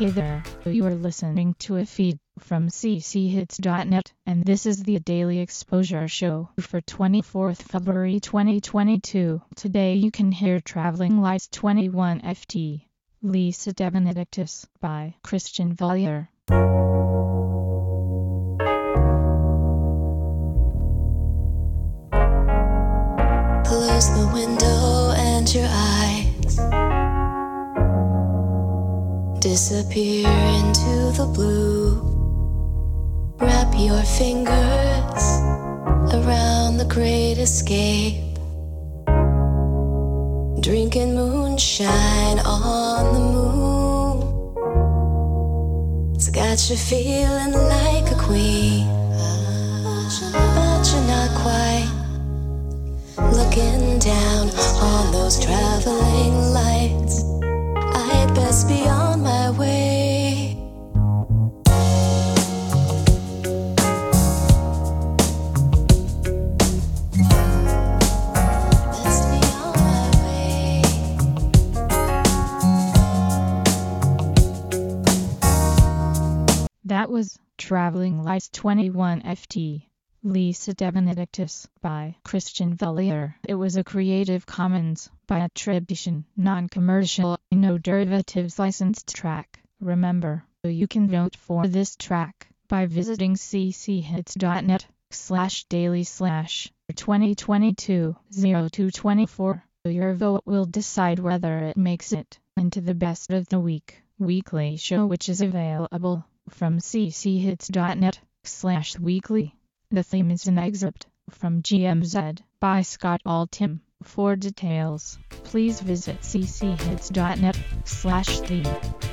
Hey there, you are listening to a feed from cchits.net, and this is the Daily Exposure Show for 24th February 2022. Today you can hear Traveling Lights 21 FT, Lisa de Benedictis by Christian Valier. Close the window and your eyes disappear into the blue. Wrap your fingers around the great escape. Drinking moonshine on the moon. It's got you feeling like a queen, but you're not quite. Looking down on those traveling lights, I'd best be on my way. Best be on my way. That was Traveling Lights 21 FT, Lisa de Benedictis by Christian Valier. It was a Creative Commons by attribution, non-commercial, no derivatives licensed track. Remember, you can vote for this track by visiting cchits.net/daily/2022-0224. Your vote will decide whether it makes it into the Best of the Week weekly show, which is available from cchits.net/weekly. The theme is an excerpt from GMZ by Scott Altham. For details, please visit cchits.net/theme.